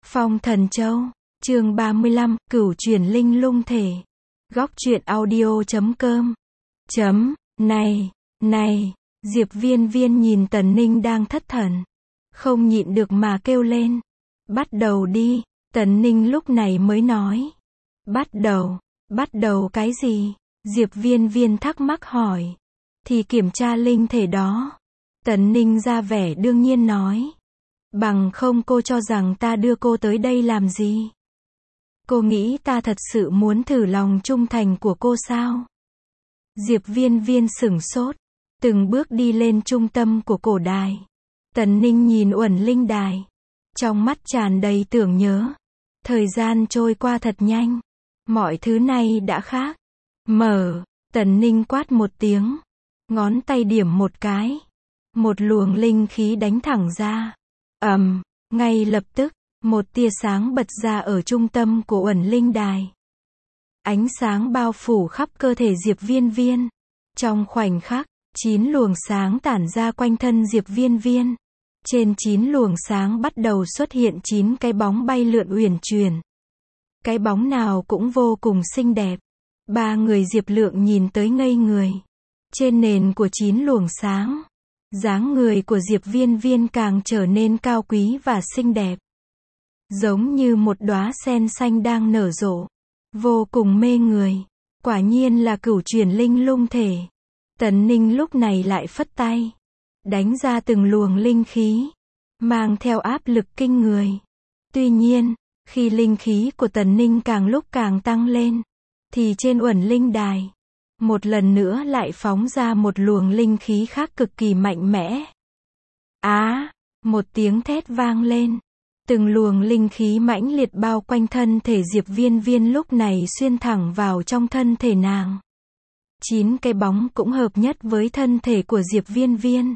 Phong Thần Châu, chương 35, Cửu Chuyển Linh Lung Thể. Góc truyện audio.com. Này, Diệp Viên Viên nhìn Tần Ninh đang thất thần. Không nhịn được mà kêu lên. Bắt đầu đi, Tần Ninh lúc này mới nói. Bắt đầu cái gì? Diệp Viên Viên thắc mắc hỏi. Thì kiểm tra linh thể đó. Tần Ninh ra vẻ đương nhiên nói. Bằng không cô cho rằng ta đưa cô tới đây làm gì? Cô nghĩ ta thật sự muốn thử lòng trung thành của cô sao? Diệp Viên Viên sửng sốt, từng bước đi lên trung tâm của cổ đài. Tần Ninh nhìn uẩn linh đài, trong mắt tràn đầy tưởng nhớ. Thời gian trôi qua thật nhanh, mọi thứ này đã khác. Tần Ninh quát một tiếng, ngón tay điểm một cái, một luồng linh khí đánh thẳng ra. Ngay lập tức, một tia sáng bật ra ở trung tâm của uẩn linh đài. Ánh sáng bao phủ khắp cơ thể Diệp Viên Viên. Trong khoảnh khắc, 9 luồng sáng tản ra quanh thân Diệp Viên Viên. Trên 9 luồng sáng bắt đầu xuất hiện 9 cái bóng bay lượn uyển chuyển. Cái bóng nào cũng vô cùng xinh đẹp. Ba người Diệp Lượng nhìn tới ngây người. Trên nền của 9 luồng sáng, dáng người của Diệp Viên Viên càng trở nên cao quý và xinh đẹp. Giống như một đóa sen xanh đang nở rộ. Vô cùng mê người. Quả nhiên là cửu chuyển linh lung thể. Tần Ninh lúc này lại phất tay, đánh ra từng luồng linh khí, mang theo áp lực kinh người. Tuy nhiên, khi linh khí của Tần Ninh càng lúc càng tăng lên, thì trên uẩn linh đài, một lần nữa lại phóng ra một luồng linh khí khác cực kỳ mạnh mẽ. Một tiếng thét vang lên. Từng luồng linh khí mãnh liệt bao quanh thân thể Diệp Viên Viên lúc này xuyên thẳng vào trong thân thể nàng. 9 cái bóng cũng hợp nhất với thân thể của Diệp Viên Viên.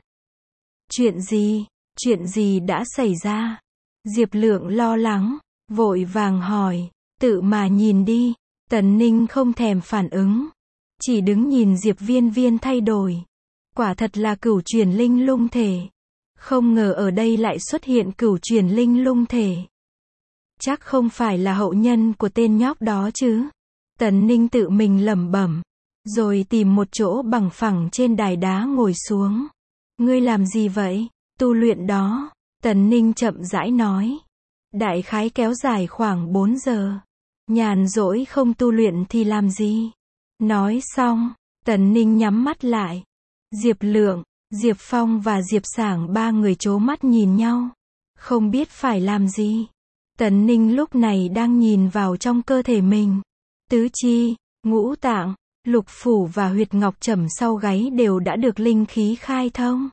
Chuyện gì đã xảy ra? Diệp Lượng lo lắng, vội vàng hỏi, tự mà nhìn đi. Tần Ninh không thèm phản ứng, chỉ đứng nhìn Diệp Viên Viên thay đổi. Quả thật là cửu chuyển linh lung thể. Không ngờ ở đây lại xuất hiện cửu chuyển linh lung thể. Chắc không phải là hậu nhân của tên nhóc đó chứ? Tần Ninh tự mình lẩm bẩm, rồi tìm một chỗ bằng phẳng trên đài đá ngồi xuống. Ngươi làm gì vậy? Tu luyện đó. Tần Ninh chậm rãi nói. Đại khái kéo dài khoảng 4 giờ. Nhàn rỗi không tu luyện thì làm gì? Nói xong, Tần Ninh nhắm mắt lại. Diệp Lượng, Diệp Phong và Diệp Sảng ba người trố mắt nhìn nhau, không biết phải làm gì. Tần Ninh lúc này đang nhìn vào trong cơ thể mình. Tứ chi, ngũ tạng, lục phủ và huyệt ngọc trầm sau gáy đều đã được linh khí khai thông.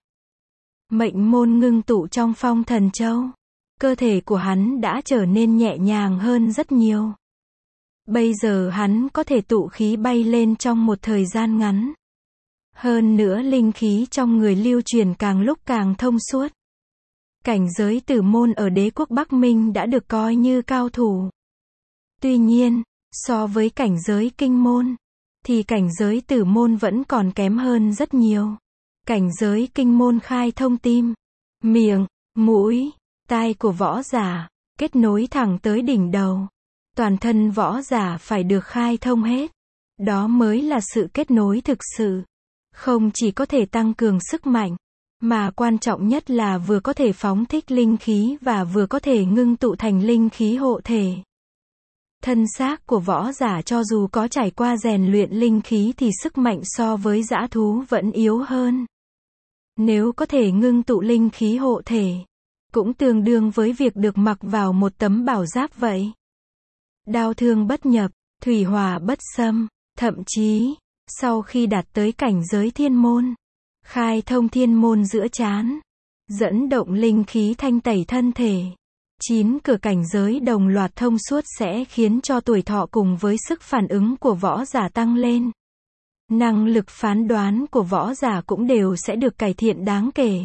Mệnh môn ngưng tụ trong Phong Thần Châu. Cơ thể của hắn đã trở nên nhẹ nhàng hơn rất nhiều. Bây giờ hắn có thể tụ khí bay lên trong một thời gian ngắn. Hơn nữa linh khí trong người lưu truyền càng lúc càng thông suốt. Cảnh giới tử môn ở đế quốc Bắc Minh đã được coi như cao thủ. Tuy nhiên, so với cảnh giới kinh môn, thì cảnh giới tử môn vẫn còn kém hơn rất nhiều. Cảnh giới kinh môn khai thông tim, miệng, mũi, tai của võ giả, kết nối thẳng tới đỉnh đầu. Toàn thân võ giả phải được khai thông hết. Đó mới là sự kết nối thực sự. Không chỉ có thể tăng cường sức mạnh, mà quan trọng nhất là vừa có thể phóng thích linh khí và vừa có thể ngưng tụ thành linh khí hộ thể. Thân xác của võ giả cho dù có trải qua rèn luyện linh khí thì sức mạnh so với dã thú vẫn yếu hơn. Nếu có thể ngưng tụ linh khí hộ thể, cũng tương đương với việc được mặc vào một tấm bảo giáp vậy. Đao thương bất nhập, thủy hỏa bất xâm, thậm chí, sau khi đạt tới cảnh giới thiên môn, khai thông thiên môn giữa trán, dẫn động linh khí thanh tẩy thân thể, 9 cửa cảnh giới đồng loạt thông suốt sẽ khiến cho tuổi thọ cùng với sức phản ứng của võ giả tăng lên. Năng lực phán đoán của võ giả cũng đều sẽ được cải thiện đáng kể.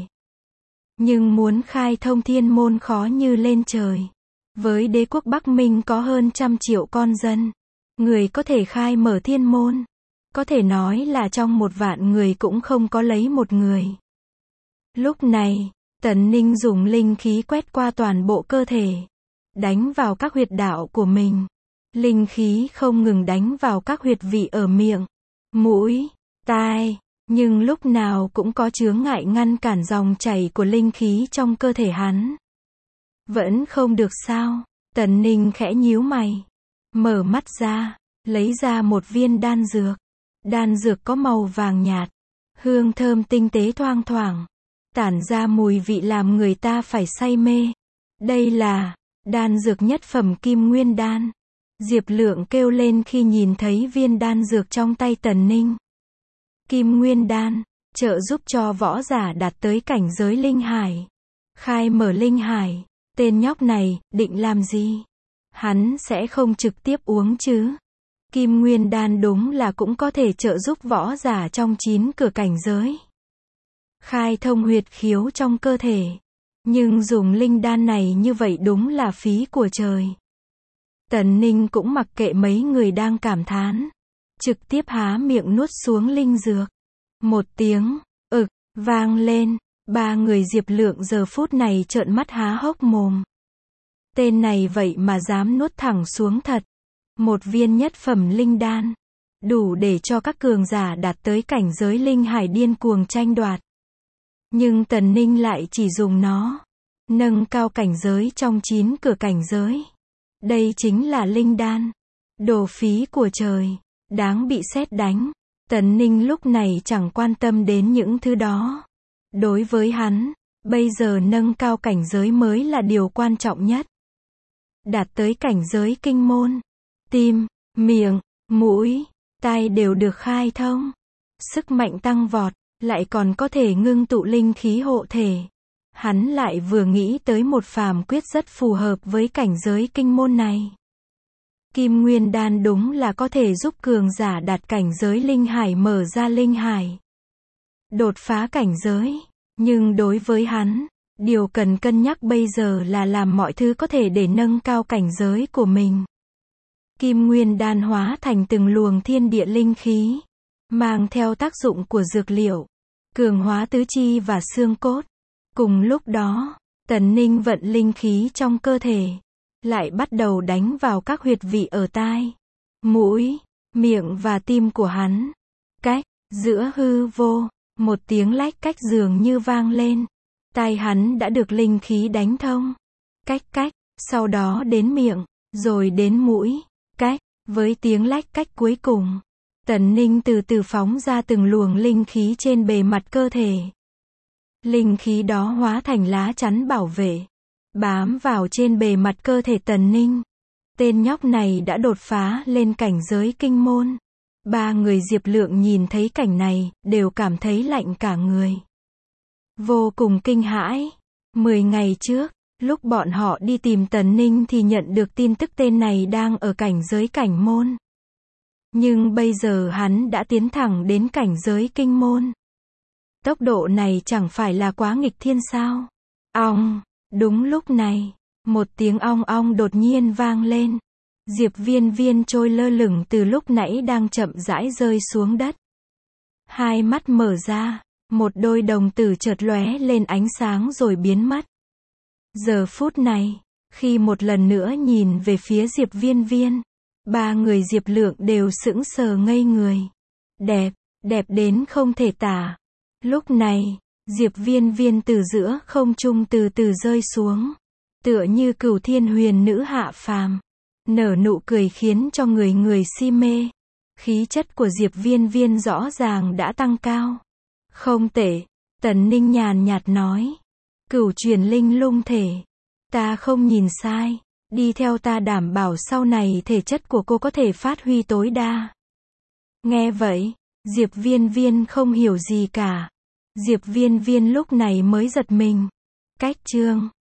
Nhưng muốn khai thông thiên môn khó như lên trời. Với đế quốc Bắc Minh có hơn 100 triệu con dân, người có thể khai mở thiên môn, có thể nói là trong 1 vạn người cũng không có lấy một người. Lúc này, Tần Ninh dùng linh khí quét qua toàn bộ cơ thể. đánh vào các huyệt đạo của mình. Linh khí không ngừng đánh vào các huyệt vị ở miệng, mũi, tai, nhưng lúc nào cũng có chướng ngại ngăn cản dòng chảy của linh khí trong cơ thể hắn. Vẫn không được sao? Tần Ninh khẽ nhíu mày, mở mắt ra, lấy ra một viên đan dược. Đan dược có màu vàng nhạt, hương thơm tinh tế thoang thoảng, tản ra mùi vị làm người ta phải say mê. Đây là đan dược nhất phẩm Kim Nguyên Đan. Diệp Lượng kêu lên khi nhìn thấy viên đan dược trong tay Tần Ninh. Kim Nguyên Đan, trợ giúp cho võ giả đạt tới cảnh giới linh hải. Khai mở linh hải, tên nhóc này, định làm gì? Hắn sẽ không trực tiếp uống chứ? Kim Nguyên Đan đúng là cũng có thể trợ giúp võ giả trong 9 cửa cảnh giới. Khai thông huyệt khiếu trong cơ thể. Nhưng dùng linh đan này như vậy đúng là phí của trời. Tần Ninh cũng mặc kệ mấy người đang cảm thán. Trực tiếp há miệng nuốt xuống linh dược. Một tiếng, ực, vang lên. Ba người Diệp Lượng giờ phút này trợn mắt há hốc mồm. Tên này vậy mà dám nuốt thẳng xuống thật. Một viên nhất phẩm linh đan. Đủ để cho các cường giả đạt tới cảnh giới linh hải điên cuồng tranh đoạt. Nhưng Tần Ninh lại chỉ dùng nó. Nâng cao cảnh giới trong 9 cửa cảnh giới. Đây chính là linh đan. Đồ phí của trời. Đáng bị sét đánh. Tần Ninh lúc này chẳng quan tâm đến những thứ đó. Đối với hắn, bây giờ nâng cao cảnh giới mới là điều quan trọng nhất. Đạt tới cảnh giới kinh môn. Tim, miệng, mũi, tai đều được khai thông. Sức mạnh tăng vọt, lại còn có thể ngưng tụ linh khí hộ thể. Hắn lại vừa nghĩ tới một phàm quyết rất phù hợp với cảnh giới kinh môn này. Kim Nguyên Đan đúng là có thể giúp cường giả đạt cảnh giới linh hải mở ra linh hải. Đột phá cảnh giới. Nhưng đối với hắn, điều cần cân nhắc bây giờ là làm mọi thứ có thể để nâng cao cảnh giới của mình. Kim Nguyên Đan hóa thành từng luồng thiên địa linh khí, mang theo tác dụng của dược liệu, cường hóa tứ chi và xương cốt. Cùng lúc đó, Tần Ninh vận linh khí trong cơ thể, lại bắt đầu đánh vào các huyệt vị ở tai, mũi, miệng và tim của hắn. Cách, giữa hư vô, một tiếng lách cách dường như vang lên. Tai hắn đã được linh khí đánh thông. Cách cách, sau đó đến miệng, rồi đến mũi. Cách, với tiếng lách cách cuối cùng, Tần Ninh từ từ phóng ra từng luồng linh khí trên bề mặt cơ thể. Linh khí đó hóa thành lá chắn bảo vệ, bám vào trên bề mặt cơ thể Tần Ninh. Tên nhóc này đã đột phá lên cảnh giới kinh môn. Ba người Diệp Lượng nhìn thấy cảnh này, đều cảm thấy lạnh cả người. Vô cùng kinh hãi. 10 ngày trước, lúc bọn họ đi tìm Tần Ninh thì nhận được tin tức tên này đang ở cảnh giới cảnh môn. Nhưng bây giờ hắn đã tiến thẳng đến cảnh giới kinh môn. Tốc độ này chẳng phải là quá nghịch thiên sao? Ong, đúng lúc này, một tiếng ong ong đột nhiên vang lên. Diệp Viên Viên trôi lơ lửng từ lúc nãy đang chậm rãi rơi xuống đất. Hai mắt mở ra, một đôi đồng tử chợt lóe lên ánh sáng rồi biến mất. Giờ phút này, khi một lần nữa nhìn về phía Diệp Viên Viên, ba người Diệp Lượng đều sững sờ ngây người. Đẹp, đẹp đến không thể tả. Lúc này, Diệp Viên Viên từ giữa không trung từ từ rơi xuống, tựa như Cửu Thiên Huyền Nữ hạ phàm, nở nụ cười khiến cho người người si mê. Khí chất của Diệp Viên Viên rõ ràng đã tăng cao. Không tệ, Tần Ninh nhàn nhạt nói. Cửu truyền linh lung thể. Ta không nhìn sai. Đi theo ta đảm bảo sau này thể chất của cô có thể phát huy tối đa. Nghe vậy, Diệp Viên Viên không hiểu gì cả. Diệp Viên Viên lúc này mới giật mình. Cách chương